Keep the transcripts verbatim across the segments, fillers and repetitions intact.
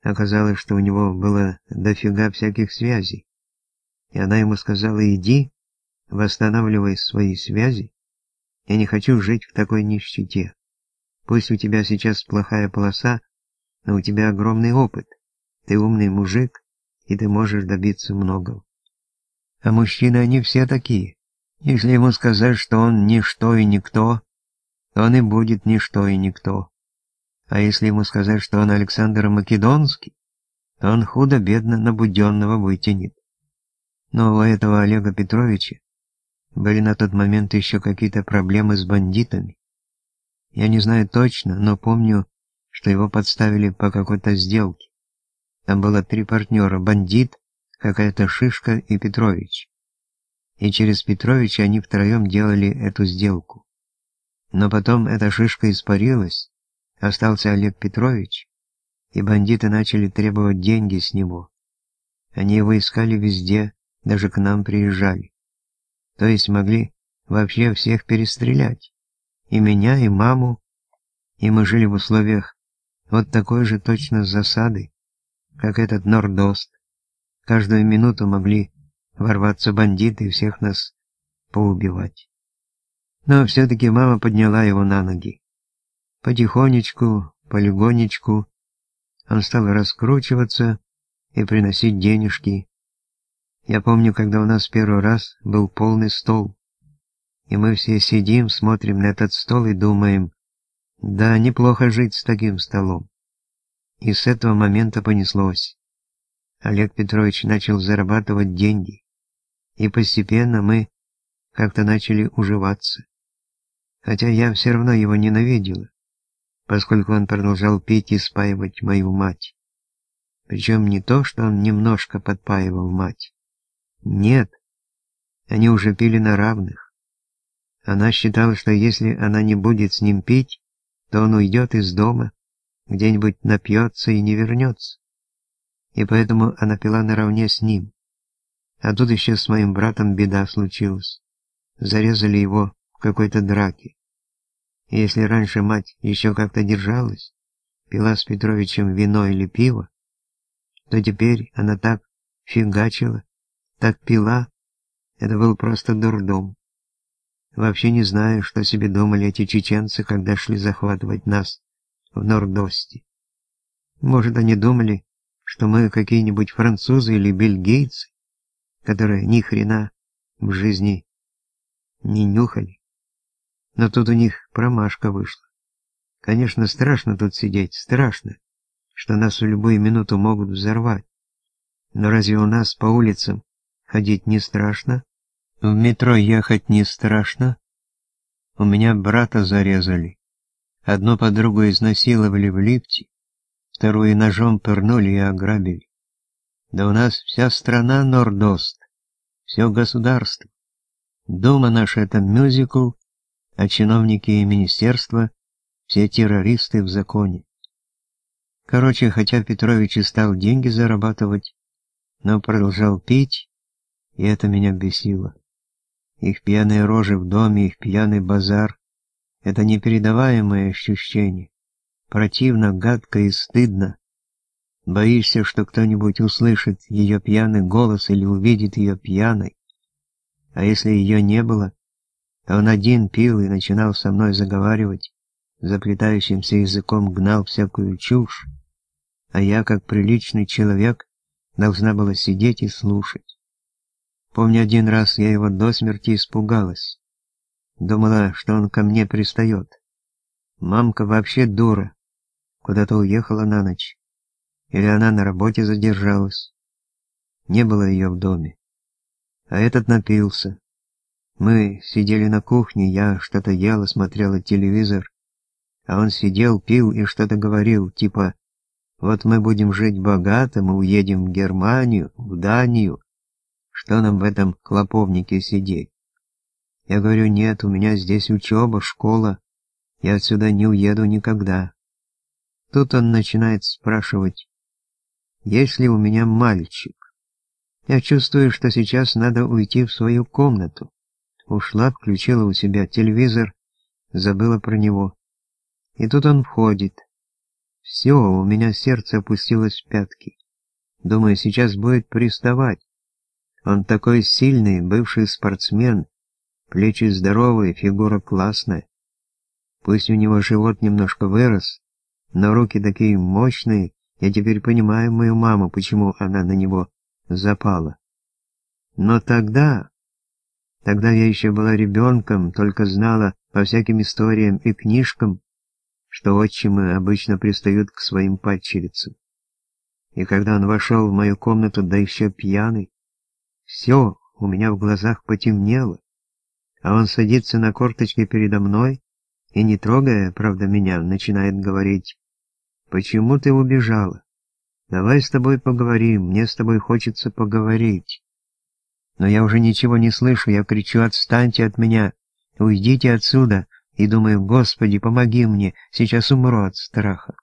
Оказалось, что у него было дофига всяких связей. И она ему сказала: иди, восстанавливай свои связи. Я не хочу жить в такой нищете. Пусть у тебя сейчас плохая полоса, но у тебя огромный опыт. Ты умный мужик, и ты можешь добиться многого. А мужчины, они все такие. Если ему сказать, что он ничто и никто, то он и будет ничто и никто. А если ему сказать, что он Александр Македонский, то он худо-бедно на Буденного вытянет. Но у этого Олега Петровича были на тот момент еще какие-то проблемы с бандитами. Я не знаю точно, но помню, что его подставили по какой-то сделке. Там было три партнера: бандит, какая-то шишка и Петрович. И через Петровича они втроем делали эту сделку. Но потом эта шишка испарилась, остался Олег Петрович, и бандиты начали требовать деньги с него. Они его искали везде, даже к нам приезжали. То есть могли вообще всех перестрелять. И меня, и маму. И мы жили в условиях вот такой же точно засады, как этот Нордост. Каждую минуту могли ворваться бандиты и всех нас поубивать. Но все-таки мама подняла его на ноги. Потихонечку, полегонечку он стал раскручиваться и приносить денежки. Я помню, когда у нас первый раз был полный стол, и мы все сидим, смотрим на этот стол и думаем: да, неплохо жить с таким столом. И с этого момента понеслось. Олег Петрович начал зарабатывать деньги, и постепенно мы как-то начали уживаться. Хотя я все равно его ненавидела, поскольку он продолжал пить и спаивать мою мать. Причем не то, что он немножко подпаивал мать. Нет, они уже пили на равных. Она считала, что если она не будет с ним пить, то он уйдет из дома, где-нибудь напьется и не вернется. И поэтому она пила наравне с ним. А тут еще с моим братом беда случилась. Зарезали его в какой-то драке. И если раньше мать еще как-то держалась, пила с Петровичем вино или пиво, то теперь она так фигачила, так пила, это был просто дурдом. Вообще не знаю, что себе думали эти чеченцы, когда шли захватывать нас в Нордосте. Может, они думали, что мы какие-нибудь французы или бельгийцы, которые ни хрена в жизни не нюхали. Но тут у них промашка вышла. Конечно, страшно тут сидеть, страшно, что нас в любую минуту могут взорвать. Но разве у нас по улицам ходить не страшно? В метро ехать не страшно? У меня брата зарезали. Одну подругу изнасиловали в лифте, вторую ножом пырнули и ограбили. Да у нас вся страна Нордост, все государство. Дума наша — это мюзикл, а чиновники и министерства — все террористы в законе. Короче, хотя Петрович и стал деньги зарабатывать, но продолжал пить, и это меня бесило. Их пьяные рожи в доме, их пьяный базар — это непередаваемое ощущение. Противно, гадко и стыдно. Боишься, что кто-нибудь услышит ее пьяный голос или увидит ее пьяной. А если ее не было, то он один пил и начинал со мной заговаривать, заплетающимся языком гнал всякую чушь, а я, как приличный человек, должна была сидеть и слушать. Помню, один раз я его до смерти испугалась. Думала, что он ко мне пристает. Мамка вообще дура. Куда-то уехала на ночь. Или она на работе задержалась. Не было ее в доме. А этот напился. Мы сидели на кухне, я что-то ела, смотрела телевизор, а он сидел, пил и что-то говорил, типа: вот мы будем жить богато, мы уедем в Германию, в Данию. Что нам в этом клоповнике сидеть? Я говорю: нет, у меня здесь учеба, школа, я отсюда не уеду никогда. Тут он начинает спрашивать, есть ли у меня мальчик. Я чувствую, что сейчас надо уйти в свою комнату. Ушла, включила у себя телевизор, забыла про него. И тут он входит. Все, у меня сердце опустилось в пятки. Думаю, сейчас будет приставать. Он такой сильный, бывший спортсмен, плечи здоровые, фигура классная. Пусть у него живот немножко вырос, но руки такие мощные. Я теперь понимаю мою маму, почему она на него запала. Но тогда... Тогда я еще была ребенком, только знала по всяким историям и книжкам, что отчимы обычно пристают к своим падчерицам. И когда он вошел в мою комнату, да еще пьяный, все у меня в глазах потемнело, а он садится на корточки передо мной и, не трогая, правда, меня, начинает говорить: «Почему ты убежала? Давай с тобой поговорим, мне с тобой хочется поговорить». Но я уже ничего не слышу, я кричу: «Отстаньте от меня, уйдите отсюда», и думаю: «Господи, помоги мне, сейчас умру от страха».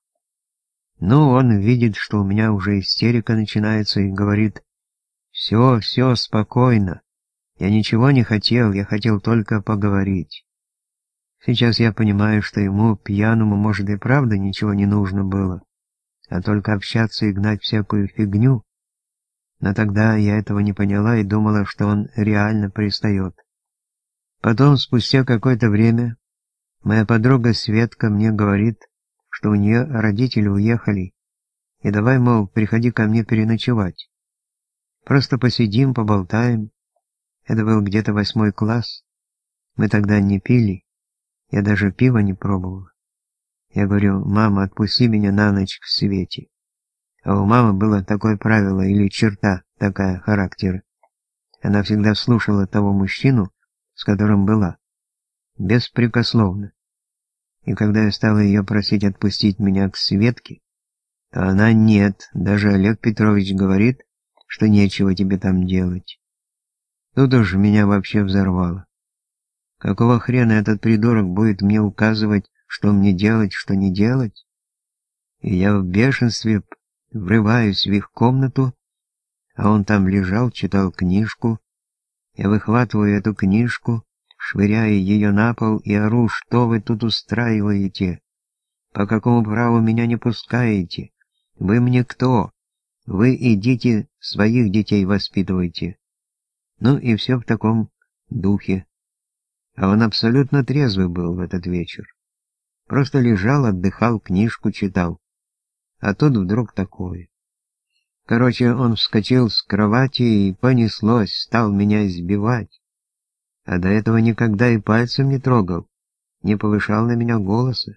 Ну, он видит, что у меня уже истерика начинается, и говорит: «Все, все, спокойно. Я ничего не хотел, я хотел только поговорить». Сейчас я понимаю, что ему, пьяному, может, и правда ничего не нужно было, а только общаться и гнать всякую фигню. Но тогда я этого не поняла и думала, что он реально пристает. Потом, спустя какое-то время, моя подруга Светка мне говорит, что у нее родители уехали, и давай, мол, приходи ко мне переночевать. Просто посидим, поболтаем. Это был где-то восьмой класс. Мы тогда не пили, я даже пива не пробовала. Я говорю: «Мама, отпусти меня на ночь к Свете». А у мамы было такое правило или черта такая характера. Она всегда слушала того мужчину, с которым была, беспрекословно. И когда я стала ее просить отпустить меня к Светке, то она нет, даже Олег Петрович говорит, что нечего тебе там делать. Тут уж меня вообще взорвало. Какого хрена этот придурок будет мне указывать, что мне делать, что не делать? И я в бешенстве врываюсь в их комнату, а он там лежал, читал книжку. Я выхватываю эту книжку, швыряю ее на пол и ору: «Что вы тут устраиваете? По какому праву меня не пускаете? Вы мне кто? Вы идите, своих детей воспитывайте». Ну и все в таком духе. А он абсолютно трезвый был в этот вечер. Просто лежал, отдыхал, книжку читал. А тут вдруг такое. Короче, он вскочил с кровати и понеслось, стал меня избивать. А до этого никогда и пальцем не трогал, не повышал на меня голоса.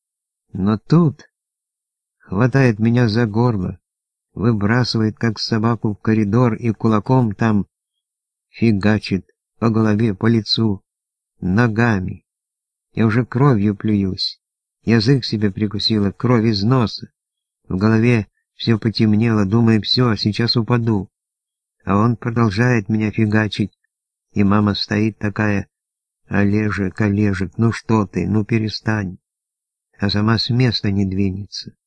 Но тут хватает меня за горло, выбрасывает как собаку в коридор и кулаком там фигачит по голове, по лицу, ногами. Я уже кровью плююсь, язык себе прикусила, кровь из носа. В голове все потемнело, думаю: все, сейчас упаду. А он продолжает меня фигачить, и мама стоит такая: «Олежек, Олежек, ну что ты, ну перестань». А сама с места не двинется.